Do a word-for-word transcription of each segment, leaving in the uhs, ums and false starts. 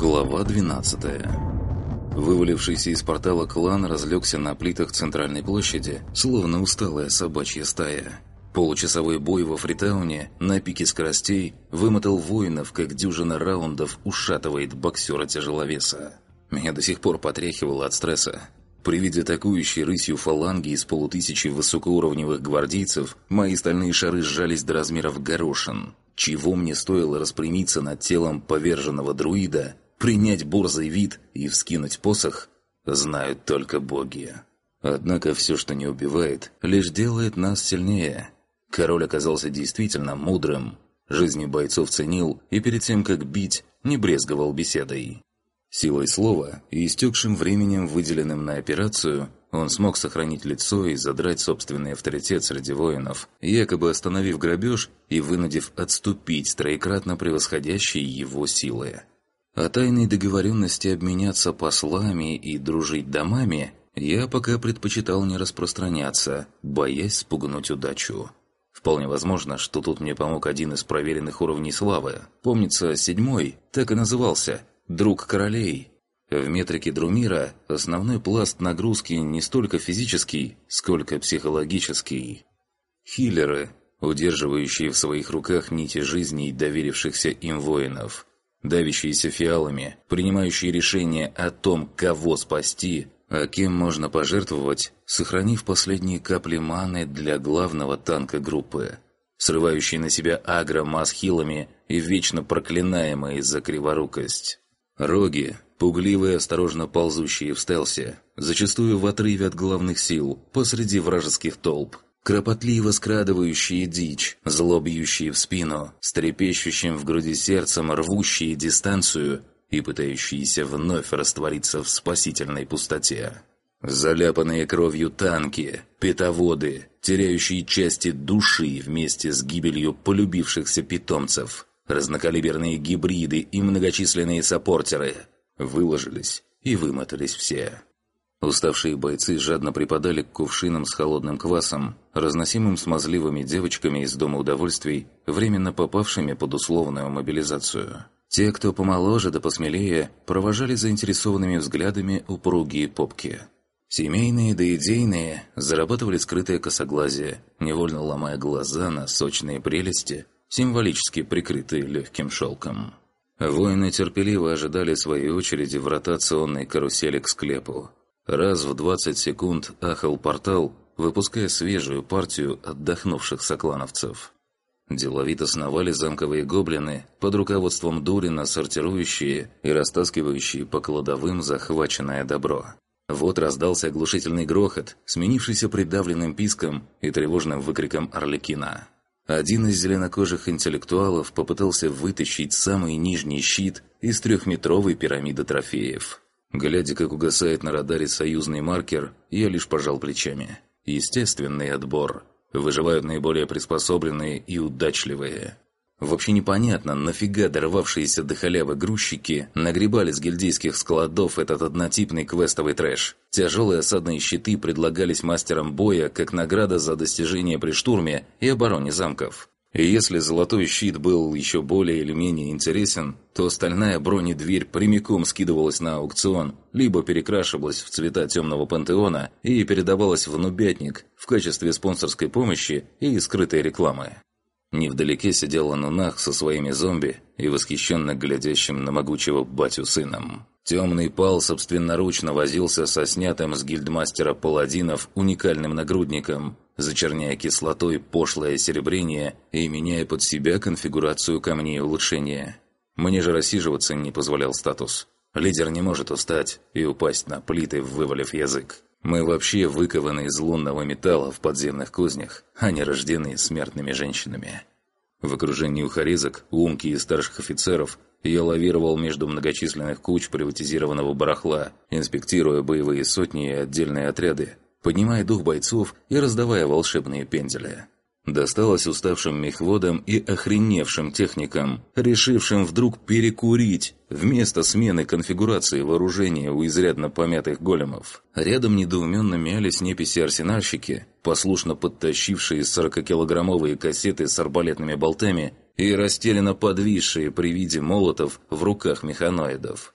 Глава двенадцатая. Вывалившийся из портала клан разлегся на плитах центральной площади, словно усталая собачья стая. Получасовой бой во Фритауне на пике скоростей вымотал воинов, как дюжина раундов ушатывает боксера-тяжеловеса. Меня до сих пор потряхивало от стресса. При виде атакующей рысью фаланги из полутысячи высокоуровневых гвардейцев, мои стальные шары сжались до размеров горошин. Чего мне стоило распрямиться над телом поверженного друида, принять борзый вид и вскинуть посох, знают только боги. Однако все, что не убивает, лишь делает нас сильнее. Король оказался действительно мудрым. Жизни бойцов ценил и перед тем, как бить, не брезговал беседой. Силой слова и истекшим временем, выделенным на операцию, он смог сохранить лицо и задрать собственный авторитет среди воинов, якобы остановив грабеж и вынудив отступить троекратно превосходящие его силы. О тайной договоренности обменяться послами и дружить домами я пока предпочитал не распространяться, боясь спугнуть удачу. Вполне возможно, что тут мне помог один из проверенных уровней славы. Помнится, седьмой так и назывался – «Друг королей». В метрике Друмира основной пласт нагрузки не столько физический, сколько психологический. Хиллеры, удерживающие в своих руках нити жизней доверившихся им воинов. Давящиеся фиалами, принимающие решения о том, кого спасти, а кем можно пожертвовать, сохранив последние капли маны для главного танка группы. Срывающие на себя агро масс-хилами и вечно проклинаемые за криворукость. Роги, пугливые, осторожно ползущие в стелсе, зачастую в отрыве от главных сил, посреди вражеских толп. Кропотливо скрадывающие дичь, зло бьющие в спину, с трепещущим в груди сердцем рвущие дистанцию и пытающиеся вновь раствориться в спасительной пустоте. Заляпанные кровью танки, питоводы, теряющие части души вместе с гибелью полюбившихся питомцев, разнокалиберные гибриды и многочисленные саппортеры выложились и вымотались все. Уставшие бойцы жадно припадали к кувшинам с холодным квасом, разносимым смазливыми девочками из Дома удовольствий, временно попавшими под условную мобилизацию. Те, кто помоложе да посмелее, провожали заинтересованными взглядами упругие попки. Семейные да идейные зарабатывали скрытое косоглазие, невольно ломая глаза на сочные прелести, символически прикрытые легким шелком. Воины терпеливо ожидали своей очереди в ротационной карусели к склепу. Раз в двадцать секунд ахал портал, выпуская свежую партию отдохнувших соклановцев. Деловито сновали замковые гоблины, под руководством Дурина сортирующие и растаскивающие по кладовым захваченное добро. Вот раздался оглушительный грохот, сменившийся придавленным писком и тревожным выкриком Арлекина. Один из зеленокожих интеллектуалов попытался вытащить самый нижний щит из трехметровой пирамиды трофеев. Глядя, как угасает на радаре союзный маркер, я лишь пожал плечами. Естественный отбор. Выживают наиболее приспособленные и удачливые. Вообще непонятно, нафига дорвавшиеся до халявы грузчики нагребали с гильдейских складов этот однотипный квестовый трэш. Тяжелые осадные щиты предлагались мастерам боя как награда за достижение при штурме и обороне замков. И если золотой щит был еще более или менее интересен, то стальная бронедверь прямиком скидывалась на аукцион, либо перекрашивалась в цвета темного пантеона и передавалась в нубятник в качестве спонсорской помощи и скрытой рекламы. Невдалеке сидел Анунах со своими зомби и восхищенно глядящим на могучего батю сыном. Темный пал собственноручно возился со снятым с гильдмастера паладинов уникальным нагрудником, зачерняя кислотой пошлое серебрение и меняя под себя конфигурацию камней улучшения. Мне же рассиживаться не позволял статус. Лидер не может устать и упасть на плиты, вывалив язык. Мы вообще выкованы из лунного металла в подземных кузнях, а не рождены смертными женщинами. В окружении ухарезок, умки и старших офицеров я лавировал между многочисленных куч приватизированного барахла, инспектируя боевые сотни и отдельные отряды, поднимая дух бойцов и раздавая волшебные пендели. Досталось уставшим мехводам и охреневшим техникам, решившим вдруг перекурить вместо смены конфигурации вооружения у изрядно помятых големов. Рядом недоуменно мялись неписи-арсенальщики, послушно подтащившие сорокакилограммовые кассеты с арбалетными болтами и растерянно подвисшие при виде молотов в руках механоидов.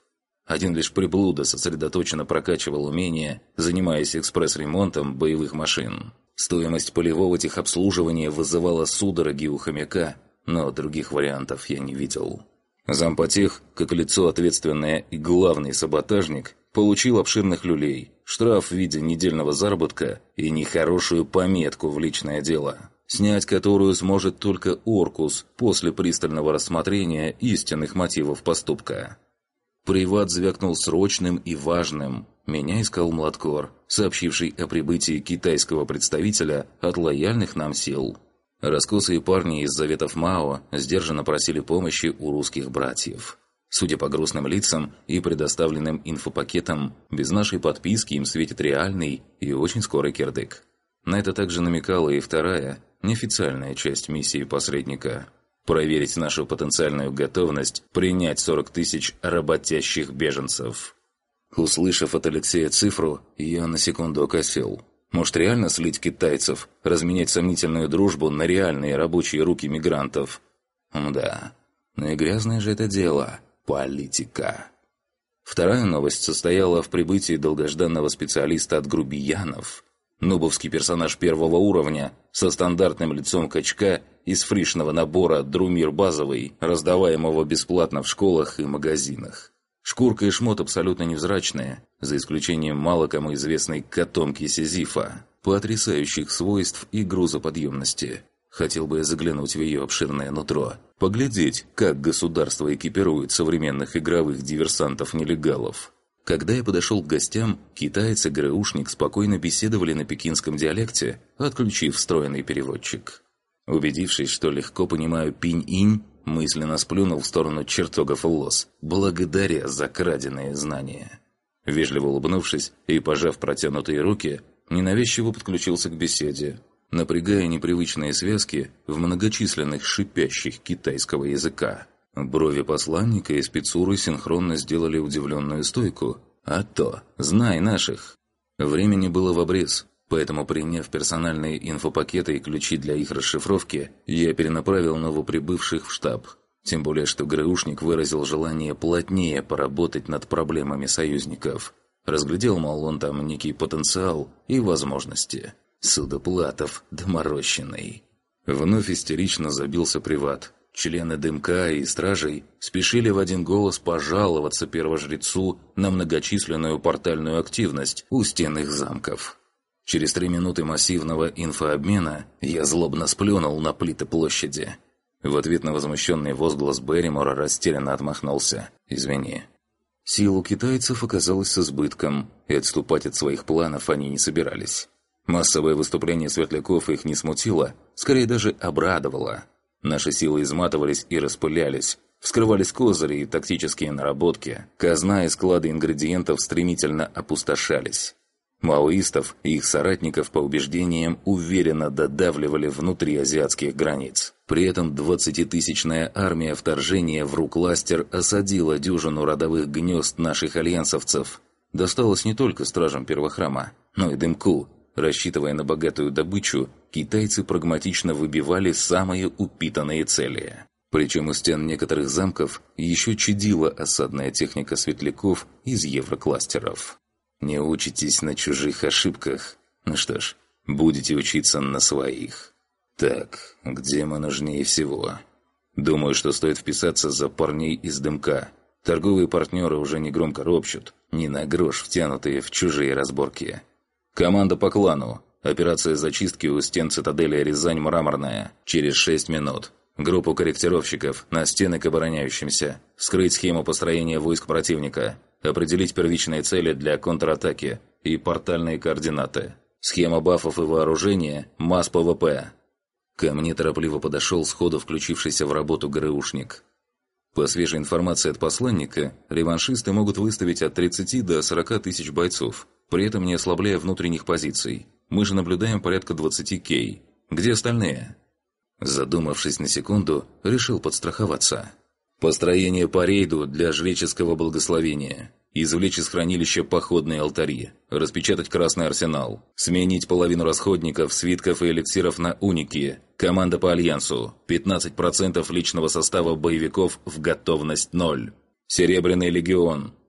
Один лишь приблуда сосредоточенно прокачивал умения, занимаясь экспресс-ремонтом боевых машин. Стоимость полевого техобслуживания вызывала судороги у хомяка, но других вариантов я не видел. Зампотех, как лицо ответственное и главный саботажник, получил обширных люлей, штраф в виде недельного заработка и нехорошую пометку в личное дело, снять которую сможет только Оркус после пристального рассмотрения истинных мотивов поступка. Приват звякнул срочным и важным. Меня искал Младкор, сообщивший о прибытии китайского представителя от лояльных нам сил. Раскосые парни из заветов Мао сдержанно просили помощи у русских братьев. Судя по грустным лицам и предоставленным инфопакетам, без нашей подписки им светит реальный и очень скорый кирдык. На это также намекала и вторая, неофициальная часть миссии посредника. Проверить нашу потенциальную готовность принять сорок тысяч работящих беженцев. Услышав от Алексея цифру, я на секунду окосел. Может, реально слить китайцев, разменять сомнительную дружбу на реальные рабочие руки мигрантов? Мда, ну и грязное же это дело. Политика. Вторая новость состояла в прибытии долгожданного специалиста от грубиянов. Нубовский персонаж первого уровня, со стандартным лицом качка из фришного набора «Друмир базовый», раздаваемого бесплатно в школах и магазинах. Шкурка и шмот абсолютно невзрачные, за исключением мало кому известной котомки Сизифа, потрясающих свойств и грузоподъемности. Хотел бы я заглянуть в ее обширное нутро, поглядеть, как государство экипирует современных игровых диверсантов-нелегалов. Когда я подошел к гостям, китаец и ГРУшник спокойно беседовали на пекинском диалекте, отключив встроенный переводчик. Убедившись, что легко понимаю пинь-инь, мысленно сплюнул в сторону чертогов лос, благодаря за краденые знания. Вежливо улыбнувшись и пожав протянутые руки, ненавязчиво подключился к беседе, напрягая непривычные связки в многочисленных шипящих китайского языка. Брови посланника и спецуры синхронно сделали удивленную стойку. А то, знай наших! Времени было в обрез, поэтому, приняв персональные инфопакеты и ключи для их расшифровки, я перенаправил новоприбывших в штаб. Тем более, что ГРУшник выразил желание плотнее поработать над проблемами союзников. Разглядел, мол, он там некий потенциал и возможности. Судоплатов доморощенный. Вновь истерично забился приват. Члены ДМК и стражей спешили в один голос пожаловаться первожрецу на многочисленную портальную активность у стен их замков. Через три минуты массивного инфообмена я злобно сплюнул на плиты площади. В ответ на возмущенный возглас Берримора растерянно отмахнулся. «Извини». Сил у китайцев оказалось с избытком, и отступать от своих планов они не собирались. Массовое выступление светляков их не смутило, скорее даже обрадовало. Наши силы изматывались и распылялись, вскрывались козыри и тактические наработки, казна и склады ингредиентов стремительно опустошались. Маоистов и их соратников по убеждениям уверенно додавливали внутри азиатских границ. При этом двадцатитысячная армия вторжения в Рукластер осадила дюжину родовых гнезд наших альянсовцев. Досталось не только стражам Первохрама, но и Дымку. Рассчитывая на богатую добычу, китайцы прагматично выбивали самые упитанные цели. Причем у стен некоторых замков еще чадила осадная техника светляков из еврокластеров. Не учитесь на чужих ошибках. Ну что ж, будете учиться на своих. Так, где мы нужнее всего? Думаю, что стоит вписаться за парней из Дымка. Торговые партнеры уже негромко ропщут, ни на грош втянутые в чужие разборки. Команда по клану. Операция зачистки у стен цитадели Рязань Мраморная. Через шесть минут. Группу корректировщиков на стены к обороняющимся. Вскрыть схему построения войск противника. Определить первичные цели для контратаки и портальные координаты. Схема бафов и вооружения, масс ПВП. Ко мне торопливо подошел сходу включившийся в работу ГРУшник. По свежей информации от посланника, реваншисты могут выставить от тридцати до сорока тысяч бойцов, при этом не ослабляя внутренних позиций. Мы же наблюдаем порядка двадцати кей. Где остальные? Задумавшись на секунду, решил подстраховаться. Построение по рейду для жреческого благословения. Извлечь из хранилища походные алтари. Распечатать красный арсенал. Сменить половину расходников, свитков и эликсиров на уники. Команда по альянсу. пятнадцать процентов личного состава боевиков в готовность ноль. Серебряный легион.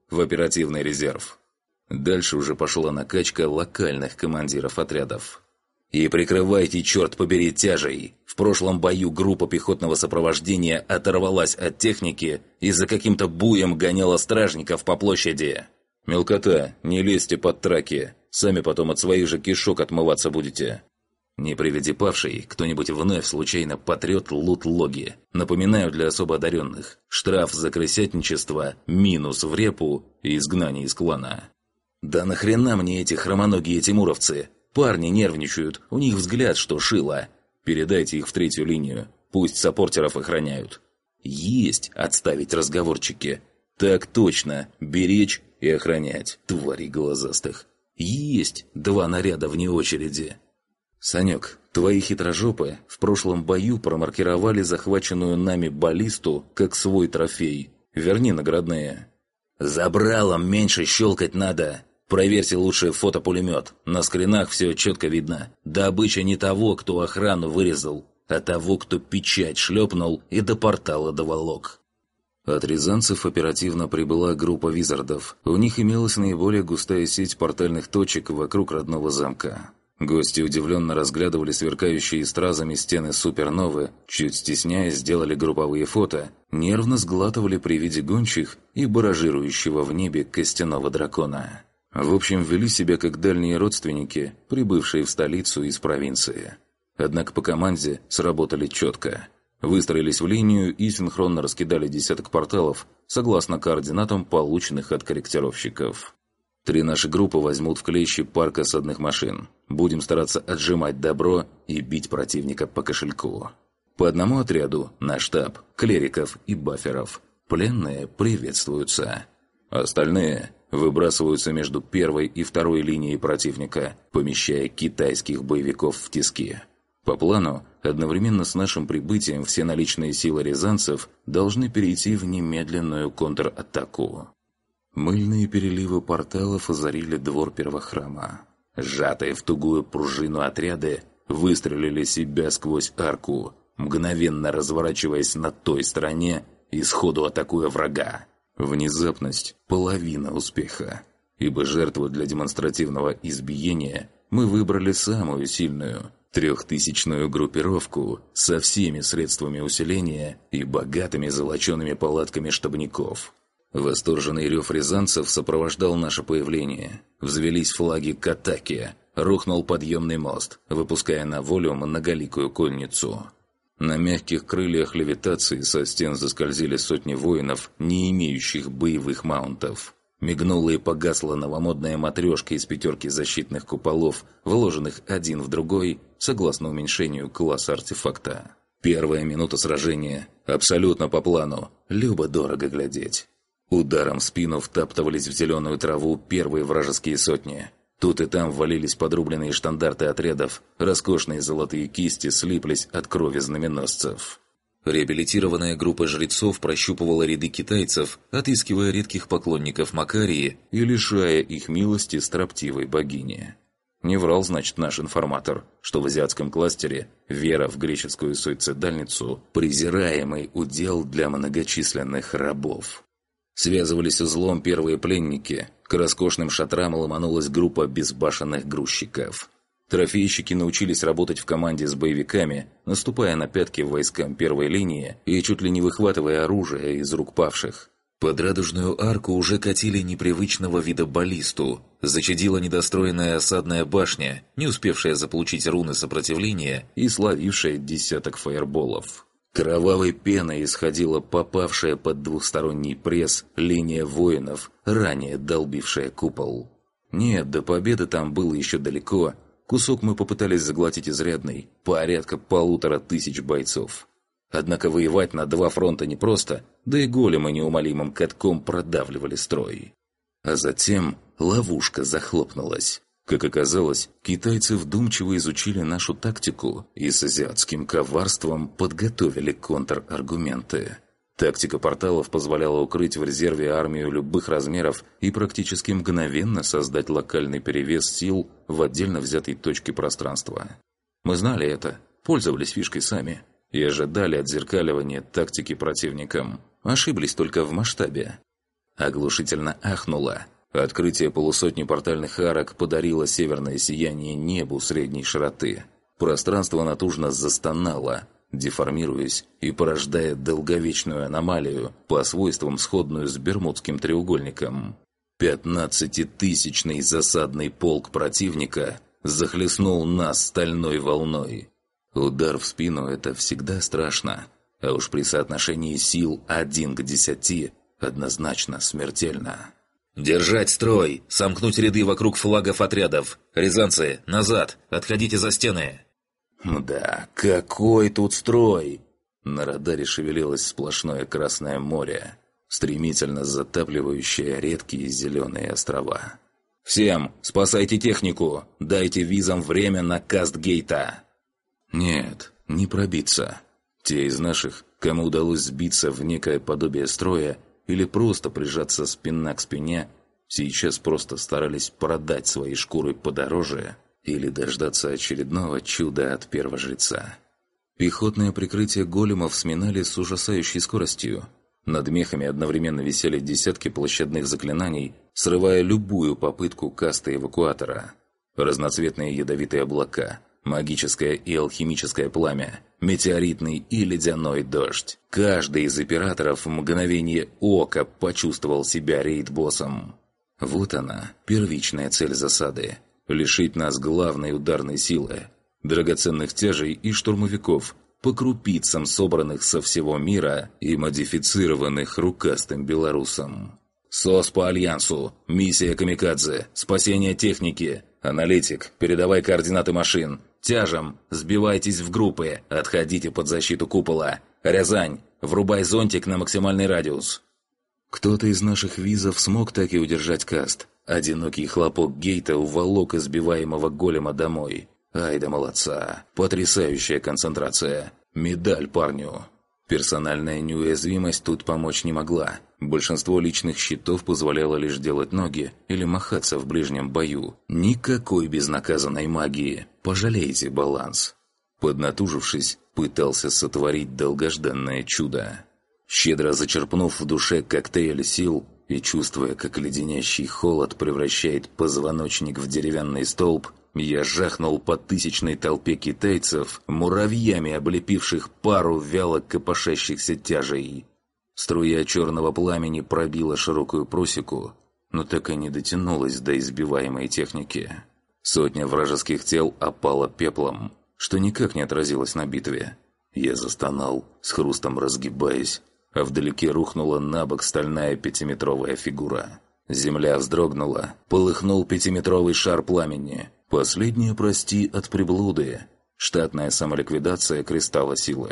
в оперативный резерв. Дальше уже пошла накачка локальных командиров отрядов. «И прикрывайте, черт побери, тяжей! В прошлом бою группа пехотного сопровождения оторвалась от техники и за каким-то буем гоняла стражников по площади. Мелкота, не лезьте под траки, сами потом от своих же кишок отмываться будете. Не приведи павший, кто-нибудь вновь случайно потрет лут-логи. Напоминаю для особо одаренных, штраф за крысятничество, минус в репу и изгнание из клана. Да нахрена мне эти хромоногие тимуровцы? Парни нервничают, у них взгляд, что шило. Передайте их в третью линию, пусть саппортеров охраняют. Есть отставить разговорчики. Так точно, беречь и охранять, твари глазастых. Есть два наряда вне очереди. Санек, твои хитрожопы в прошлом бою промаркировали захваченную нами баллисту как свой трофей. Верни наградные. Забралом меньше щелкать надо. Проверьте лучше фотопулемет. На скринах все четко видно. Добыча не того, кто охрану вырезал, а того, кто печать шлепнул и до портала доволок. От рязанцев оперативно прибыла группа визардов. У них имелась наиболее густая сеть портальных точек вокруг родного замка. Гости удивленно разглядывали сверкающие стразами стены суперновы, чуть стесняясь сделали групповые фото, нервно сглатывали при виде гончих и баражирующего в небе костяного дракона. В общем, вели себя как дальние родственники, прибывшие в столицу из провинции. Однако по команде сработали четко. Выстроились в линию и синхронно раскидали десяток порталов, согласно координатам, полученных от корректировщиков. Три наши группы возьмут в клещи парк осадных машин. Будем стараться отжимать добро и бить противника по кошельку. По одному отряду на штаб, клериков и баферов. Пленные приветствуются. Остальные выбрасываются между первой и второй линией противника, помещая китайских боевиков в тиски. По плану, одновременно с нашим прибытием все наличные силы рязанцев должны перейти в немедленную контратаку. Мыльные переливы порталов озарили двор первохрама. Сжатые в тугую пружину отряды выстрелили себя сквозь арку, мгновенно разворачиваясь на той стороне и сходу атакуя врага. Внезапность – половина успеха, ибо жертву для демонстративного избиения мы выбрали самую сильную – трехтысячную группировку со всеми средствами усиления и богатыми золочеными палатками штабников. Восторженный рев рязанцев сопровождал наше появление. Взвелись флаги к атаке, рухнул подъемный мост, выпуская на волю многоликую конницу. На мягких крыльях левитации со стен заскользили сотни воинов, не имеющих боевых маунтов. Мигнула и погасла новомодная матрешка из пятерки защитных куполов, вложенных один в другой, согласно уменьшению класса артефакта. Первая минута сражения абсолютно по плану, любо-дорого глядеть. Ударом в спину втаптывались в зеленую траву первые вражеские сотни. Тут и там валились подрубленные штандарты отрядов, роскошные золотые кисти слиплись от крови знаменосцев. Реабилитированная группа жрецов прощупывала ряды китайцев, отыскивая редких поклонников Макарии и лишая их милости строптивой богини. Не врал, значит, наш информатор, что в азиатском кластере вера в греческую суицидальницу – презираемый удел для многочисленных рабов. Связывались узлом первые пленники, к роскошным шатрам ломанулась группа безбашенных грузчиков. Трофейщики научились работать в команде с боевиками, наступая на пятки войскам первой линии и чуть ли не выхватывая оружие из рук павших. Под радужную арку уже катили непривычного вида баллисту. Зачадила недостроенная осадная башня, не успевшая заполучить руны сопротивления и словившая десяток фаерболов. Кровавой пеной исходила попавшая под двухсторонний пресс линия воинов, ранее долбившая купол. Нет, до победы там было еще далеко. Кусок мы попытались заглотить изрядный, порядка полутора тысяч бойцов. Однако воевать на два фронта непросто, да и големы неумолимым катком продавливали строй. А затем ловушка захлопнулась. Как оказалось, китайцы вдумчиво изучили нашу тактику и с азиатским коварством подготовили контраргументы. Тактика порталов позволяла укрыть в резерве армию любых размеров и практически мгновенно создать локальный перевес сил в отдельно взятой точке пространства. Мы знали это, пользовались фишкой сами и ожидали отзеркаливания тактики противникам. Ошиблись только в масштабе. Оглушительно ахнуло. Открытие полусотни портальных арок подарило северное сияние небу средней широты. Пространство натужно застонало, деформируясь и порождая долговечную аномалию, по свойствам сходную с Бермудским треугольником. Пятнадцатитысячный засадный полк противника захлестнул нас стальной волной. Удар в спину – это всегда страшно, а уж при соотношении сил один к десяти однозначно смертельно. «Держать строй! Сомкнуть ряды вокруг флагов отрядов! Рязанцы, назад! Отходите за стены!» Да, какой тут строй! На радаре шевелилось сплошное Красное море, стремительно затапливающее редкие зеленые острова. «Всем, спасайте технику! Дайте визам время на Кастгейта!» Нет, не пробиться. Те из наших, кому удалось сбиться в некое подобие строя или просто прижаться спина к спине, сейчас просто старались продать свои шкуры подороже или дождаться очередного чуда от первожреца. Пехотное прикрытие големов сминали с ужасающей скоростью. Над мехами одновременно висели десятки площадных заклинаний, срывая любую попытку каста эвакуатора. Разноцветные ядовитые облака, магическое и алхимическое пламя, метеоритный и ледяной дождь. Каждый из операторов в мгновение ока почувствовал себя рейд-боссом. Вот она, первичная цель засады. Лишить нас главной ударной силы, драгоценных тяжей и штурмовиков, по крупицам собранных со всего мира и модифицированных рукастым белорусом. СОС по Альянсу, миссия Камикадзе, спасение техники, аналитик, передавай координаты машин, тяжам, сбивайтесь в группы, отходите под защиту купола, Рязань, врубай зонтик на максимальный радиус. Кто-то из наших визов смог так и удержать каст. Одинокий хлопок гейта уволок избиваемого голема домой. Ай да молодца! Потрясающая концентрация! Медаль парню! Персональная неуязвимость тут помочь не могла. Большинство личных щитов позволяло лишь делать ноги или махаться в ближнем бою. Никакой безнаказанной магии. Пожалейте баланс. Поднатужившись, пытался сотворить долгожданное чудо. Щедро зачерпнув в душе коктейль сил и чувствуя, как леденящий холод превращает позвоночник в деревянный столб, я жахнул по тысячной толпе китайцев, муравьями облепивших пару вяло копошащихся тяжей. Струя черного пламени пробила широкую просеку, но так и не дотянулась до избиваемой техники. Сотня вражеских тел опала пеплом, что никак не отразилось на битве. Я застонал, с хрустом разгибаясь, а вдалеке рухнула на бок стальная пятиметровая фигура. Земля вздрогнула, полыхнул пятиметровый шар пламени. Последнее, прости, от приблуды. Штатная самоликвидация кристалла силы.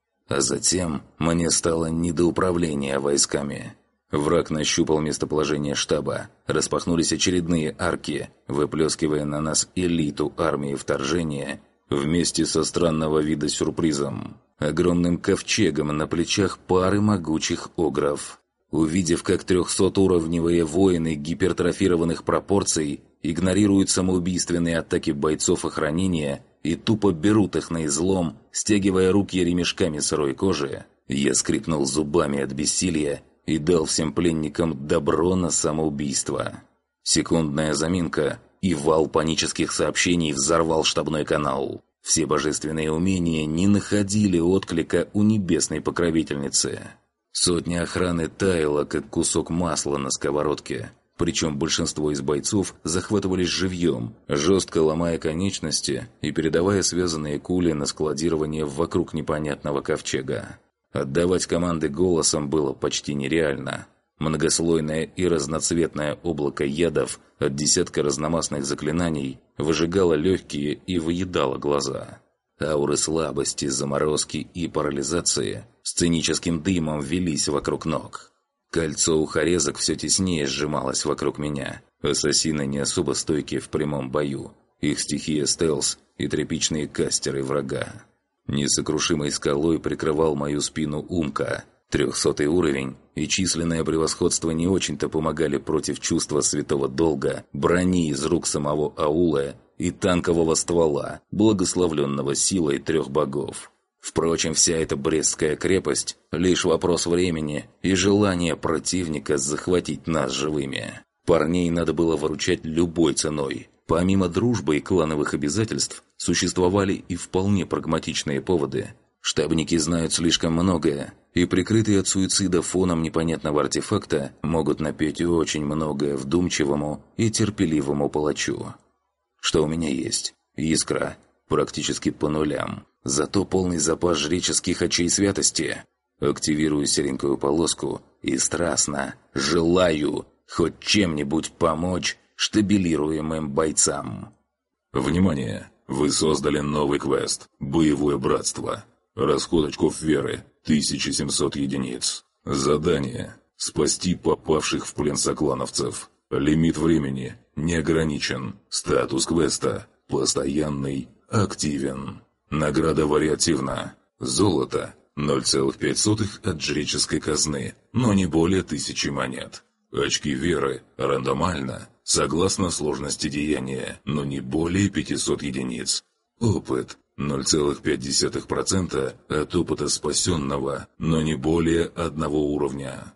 А затем мне стало не до управления войсками. Враг нащупал местоположение штаба. Распахнулись очередные арки, выплескивая на нас элиту армии вторжения вместе со странного вида сюрпризом. Огромным ковчегом на плечах пары могучих огров. Увидев, как трехсотуровневые воины гипертрофированных пропорций игнорируют самоубийственные атаки бойцов охранения и тупо берут их на излом, стягивая руки ремешками сырой кожи, я скрипнул зубами от бессилия и дал всем пленникам добро на самоубийство. Секундная заминка, и вал панических сообщений взорвал штабной канал. Все божественные умения не находили отклика у небесной покровительницы. Сотня охраны таяла, как кусок масла на сковородке. Причем большинство из бойцов захватывались живьем, жестко ломая конечности и передавая связанные кули на складирование вокруг непонятного ковчега. Отдавать команды голосом было почти нереально. Многослойное и разноцветное облако ядов от десятка разномастных заклинаний выжигало легкие и выедало глаза. Ауры слабости, заморозки и парализации сценическим дымом велись вокруг ног. Кольцо ухорезок все теснее сжималось вокруг меня. Ассасины не особо стойкие в прямом бою. Их стихия стелс и тряпичные кастеры врага. Несокрушимой скалой прикрывал мою спину Умка. Трехсотый уровень и численное превосходство не очень-то помогали против чувства святого долга, брони из рук самого аула и танкового ствола, благословленного силой трех богов. Впрочем, вся эта Брестская крепость – лишь вопрос времени и желания противника захватить нас живыми. Парней надо было выручать любой ценой. Помимо дружбы и клановых обязательств, существовали и вполне прагматичные поводы. Штабники знают слишком многое, и прикрытые от суицида фоном непонятного артефакта могут напеть очень многое вдумчивому и терпеливому палачу. Что у меня есть? Искра. Практически по нулям. Зато полный запас жреческих очей святости. Активирую серенькую полоску и страстно желаю хоть чем-нибудь помочь штабилируемым бойцам. Внимание! Вы создали новый квест «Боевое братство». Расход очков веры – тысяча семьсот единиц. Задание – спасти попавших в плен соклановцев. Лимит времени не ограничен. Статус квеста – постоянный, активен. Награда вариативна. Золото – ноль целых пять сотых от жреческой казны, но не более тысячи монет. Очки веры – рандомально, согласно сложности деяния, но не более пятисот единиц. Опыт – ноль целых пять десятых процента от опыта спасенного, но не более одного уровня.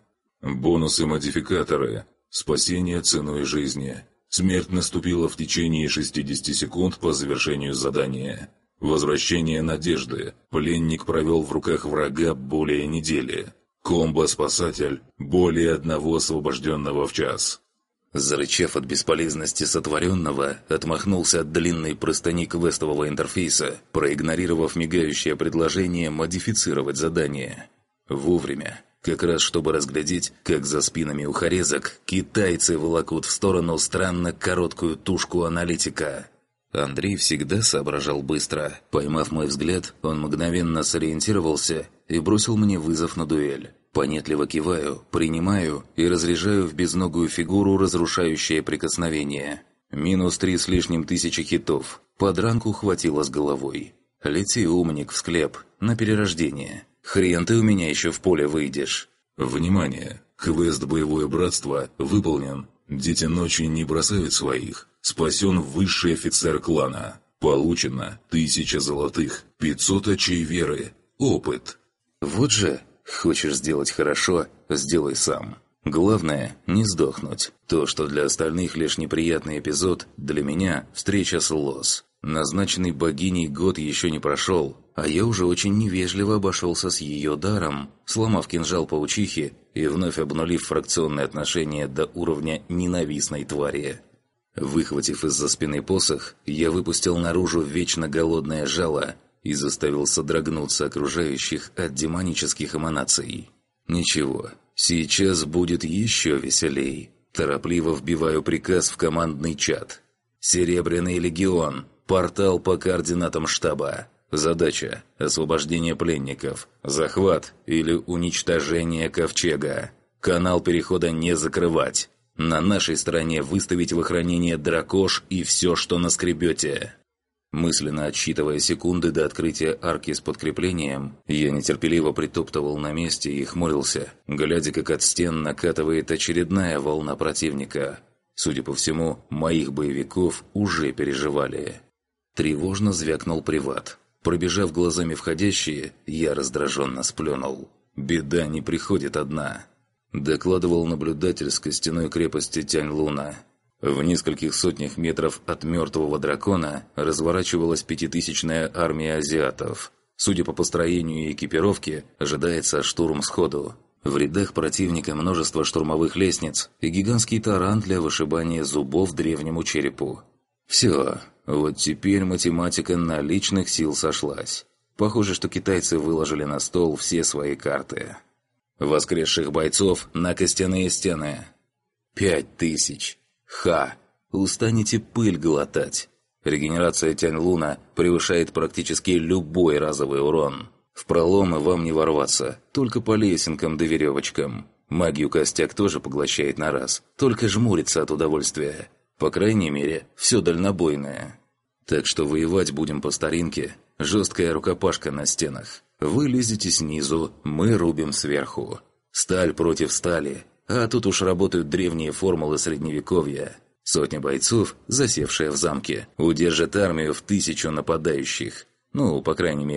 Бонусы-модификаторы. Спасение ценой жизни. Смерть наступила в течение шестидесяти секунд по завершению задания. Возвращение надежды. Пленник провел в руках врага более недели. Комбо-спасатель. Более одного освобожденного в час. Зарычав от бесполезности сотворенного, отмахнулся от длинной простыни квестового интерфейса, проигнорировав мигающее предложение модифицировать задание. Вовремя, как раз чтобы разглядеть, как за спинами ухарезок китайцы волокут в сторону странно короткую тушку аналитика. Андрей всегда соображал быстро. Поймав мой взгляд, он мгновенно сориентировался и бросил мне вызов на дуэль. Понятливо киваю, принимаю и разряжаю в безногую фигуру разрушающее прикосновение. Минус три с лишним тысячи хитов. Подранку хватило с головой. Лети, умник, в склеп, на перерождение. Хрен ты у меня еще в поле выйдешь. Внимание! Квест «Боевое братство» выполнен. Дети ночи не бросают своих. Спасен высший офицер клана. Получено тысяча золотых, пятьсот очей веры. Опыт. Вот же, хочешь сделать хорошо, сделай сам. Главное, не сдохнуть. То, что для остальных лишь неприятный эпизод, для меня встреча с Лос. Назначенный богиней год еще не прошел, а я уже очень невежливо обошелся с ее даром, сломав кинжал паучихи и вновь обнулив фракционные отношения до уровня ненавистной твари. Выхватив из-за спины посох, я выпустил наружу вечно голодное жало и заставил содрогнуться окружающих от демонических эманаций. Ничего, сейчас будет еще веселей. Торопливо вбиваю приказ в командный чат. «Серебряный легион. Портал по координатам штаба. Задача – освобождение пленников, захват или уничтожение ковчега. Канал перехода не закрывать. На нашей стороне выставить в охранение дракош и все, что наскребете». Мысленно отсчитывая секунды до открытия арки с подкреплением, я нетерпеливо притоптывал на месте и хмурился, глядя, как от стен накатывает очередная волна противника. Судя по всему, моих боевиков уже переживали. Тревожно звякнул приват. Пробежав глазами входящие, я раздраженно сплюнул. «Беда не приходит одна», — докладывал наблюдатель с костяной крепости Тянь-Луна. В нескольких сотнях метров от мертвого дракона разворачивалась пятитысячная армия азиатов. Судя по построению и экипировке, ожидается штурм сходу. В рядах противника множество штурмовых лестниц и гигантский таран для вышибания зубов древнему черепу. Все, вот теперь математика наличных сил сошлась. Похоже, что китайцы выложили на стол все свои карты. Воскресших бойцов на костяные стены. Пять тысяч. Ха! Устанете пыль глотать. Регенерация Тянь-Луна превышает практически любой разовый урон. В проломы вам не ворваться, только по лесенкам да веревочкам. Магию костяк тоже поглощает на раз, только жмурится от удовольствия. По крайней мере, все дальнобойное. Так что воевать будем по старинке. Жесткая рукопашка на стенах. Вы лезете снизу, мы рубим сверху. Сталь против стали. А тут уж работают древние формулы средневековья. Сотня бойцов, засевшая в замке, удержит армию в тысячу нападающих. Ну, по крайней мере,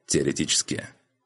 Теоретически.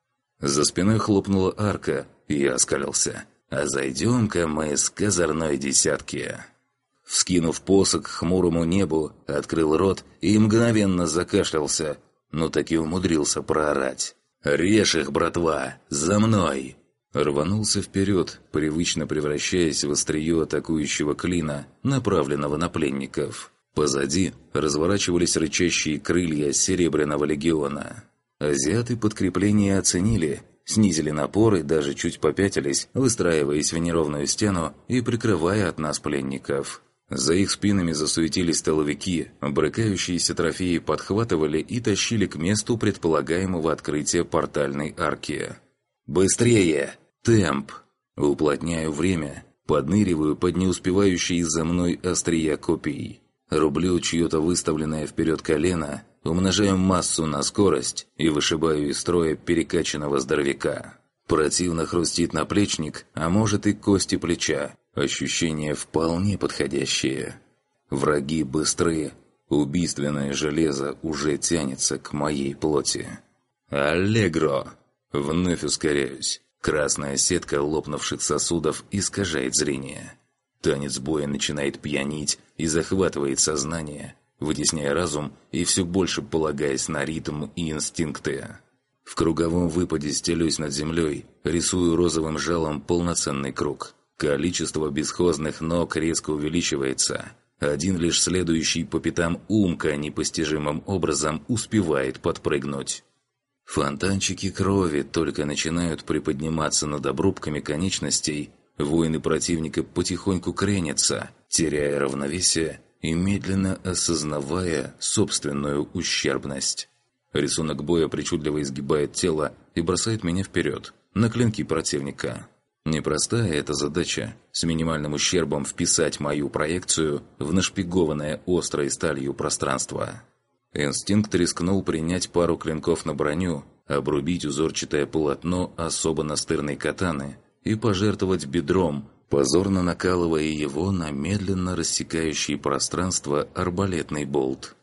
За спиной хлопнула арка, и я оскалился. «А зайдем-ка мы с козырной десятки». Вскинув посох к хмурому небу, открыл рот и мгновенно закашлялся, но таки умудрился проорать. «Режь их, братва! За мной!» Рванулся вперед, привычно превращаясь в острие атакующего клина, направленного на пленников. Позади разворачивались рычащие крылья Серебряного легиона. Азиаты подкрепление оценили, снизили напор и даже чуть попятились, выстраиваясь в неровную стену и прикрывая от нас пленников. За их спинами засуетились тыловики, брыкающиеся трофеи подхватывали и тащили к месту предполагаемого открытия портальной арки. «Быстрее! Темп!» Уплотняю время, подныриваю под не успевающие за мной острия копий. Рублю чье-то выставленное вперед колено, умножаю массу на скорость и вышибаю из строя перекачанного здоровяка. Противно хрустит наплечник, а может и кости плеча. Ощущения вполне подходящие. Враги быстрые, убийственное железо уже тянется к моей плоти. «Аллегро!» Вновь ускоряюсь. Красная сетка лопнувших сосудов искажает зрение. Танец боя начинает пьянить и захватывает сознание, вытесняя разум и все больше полагаясь на ритм и инстинкты. В круговом выпаде стелюсь над землей, рисую розовым жалом полноценный круг. Количество бесхозных ног резко увеличивается. Один лишь следующий по пятам Умка непостижимым образом успевает подпрыгнуть. Фонтанчики крови только начинают приподниматься над обрубками конечностей. Воины противника потихоньку кренятся, теряя равновесие и медленно осознавая собственную ущербность. Рисунок боя причудливо изгибает тело и бросает меня вперед, на клинки противника. Непростая эта задача – с минимальным ущербом вписать мою проекцию в нашпигованное острой сталью пространство. Инстинкт рискнул принять пару клинков на броню, обрубить узорчатое полотно особо настырной катаны и пожертвовать бедром, позорно накалывая его на медленно рассекающий пространство арбалетный болт.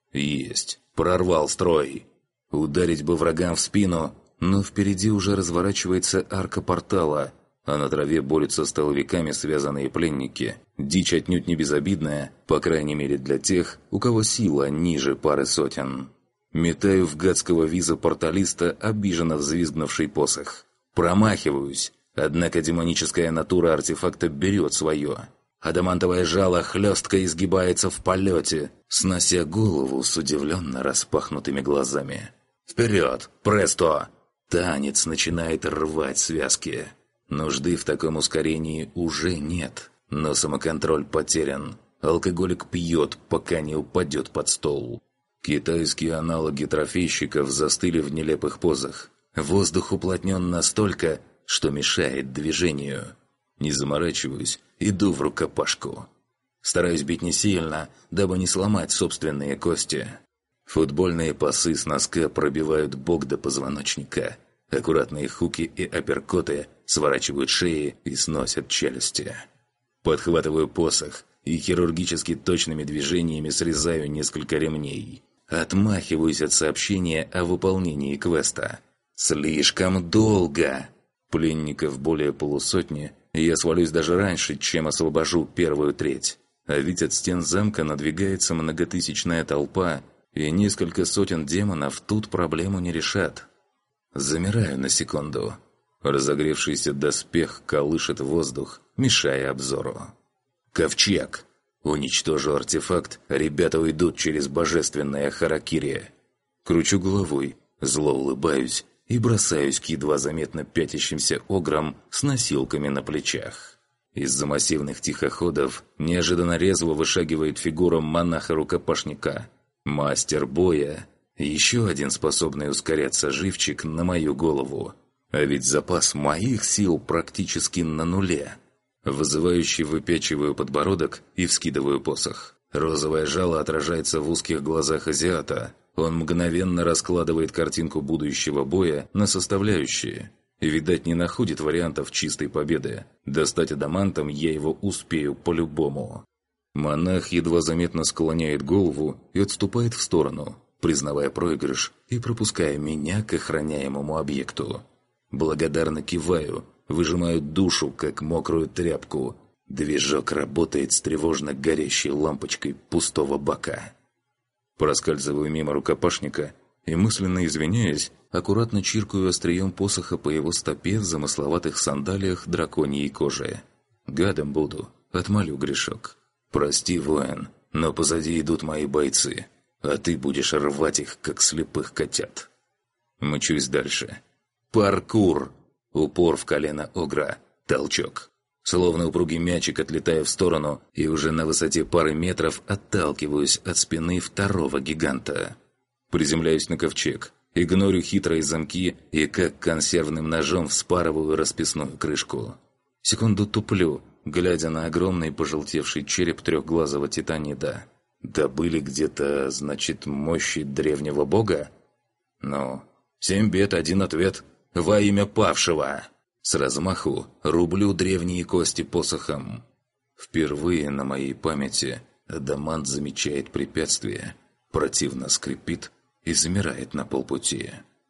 Есть! Прорвал строй! Ударить бы врагам в спину, но впереди уже разворачивается арка портала, а на траве борются с тыловиками связанные пленники. Дичь отнюдь не безобидная, по крайней мере для тех, у кого сила ниже пары сотен. Метаю в гадского виза порталиста обиженно взвизгнувший посох. Промахиваюсь, однако демоническая натура артефакта берет свое. Адамантовое жало хлестко изгибается в полете, снося голову с удивленно распахнутыми глазами. «Вперед! Престо!» Танец начинает рвать связки. Нужды в таком ускорении уже нет, но самоконтроль потерян. Алкоголик пьет, пока не упадет под стол. Китайские аналоги трофейщиков застыли в нелепых позах. Воздух уплотнен настолько, что мешает движению. Не заморачиваюсь, иду в рукопашку. Стараюсь бить не сильно, дабы не сломать собственные кости. Футбольные пасы с носка пробивают бок до позвоночника. Аккуратные хуки и апперкоты сворачивают шеи и сносят челюсти. Подхватываю посох и хирургически точными движениями срезаю несколько ремней. Отмахиваюсь от сообщения о выполнении квеста. Слишком долго! Пленников более полусотни, и я свалюсь даже раньше, чем освобожу первую треть. А ведь от стен замка надвигается многотысячная толпа, и несколько сотен демонов тут проблему не решат. Замираю на секунду. Разогревшийся доспех колышет воздух, мешая обзору. Ковчег! Уничтожу артефакт, ребята уйдут через божественное харакири. Кручу головой, зло улыбаюсь и бросаюсь к едва заметно пятящимся ограм с носилками на плечах. Из-за массивных тихоходов неожиданно резво вышагивает фигура монаха-рукопашника. Мастер боя. Еще один способный ускоряться живчик на мою голову. А ведь запас моих сил практически на нуле. Вызывающе выпячиваю подбородок и вскидываю посох. Розовое жало отражается в узких глазах азиата. Он мгновенно раскладывает картинку будущего боя на составляющие. И, видать, не находит вариантов чистой победы. Достать адамантом я его успею по-любому. Монах едва заметно склоняет голову и отступает в сторону. признавая проигрыш и пропуская меня к охраняемому объекту. Благодарно киваю, выжимаю душу, как мокрую тряпку. Движок работает с тревожно горящей лампочкой пустого бака. Проскальзываю мимо рукопашника и, мысленно извиняясь, аккуратно чиркаю острием посоха по его стопе в замысловатых сандалиях драконьей кожи. Гадом буду, отмолю грешок. Прости, воин, но позади идут мои бойцы, а ты будешь рвать их, как слепых котят. Мчусь дальше. Паркур! Упор в колено огра. Толчок. Словно упругий мячик отлетаю в сторону и уже на высоте пары метров отталкиваюсь от спины второго гиганта. Приземляюсь на ковчег, игнорю хитрые замки и как консервным ножом вспарываю расписную крышку. Секунду туплю, глядя на огромный пожелтевший череп трехглазого титанида. Добыли где-то, значит, мощи древнего бога? Ну, семь бед, один ответ. Во имя павшего! С размаху рублю древние кости посохом. Впервые на моей памяти адамант замечает препятствие, противно скрипит и замирает на полпути.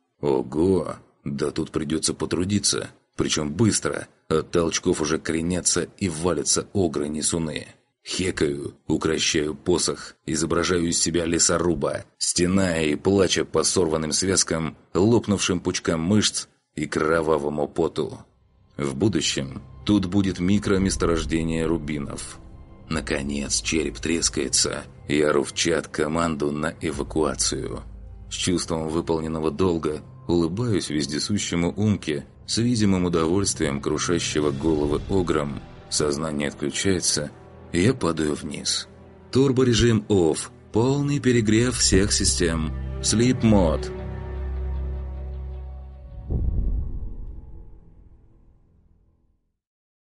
Ого! Да тут придется потрудиться, причем быстро. От толчков уже кренятся и валятся огры-несуны. Хекаю, укращаю посох, изображаю из себя лесоруба, стеная и плача по сорванным связкам, лопнувшим пучкам мышц и кровавому поту. В будущем тут будет микроместорождение рубинов. Наконец череп трескается, я ру в чат команду на эвакуацию. С чувством выполненного долга улыбаюсь вездесущему Умке, с видимым удовольствием крушащего головы огром. Сознание отключается, и я падаю вниз. Турборежим off, полный перегрев всех систем. Sleep mode.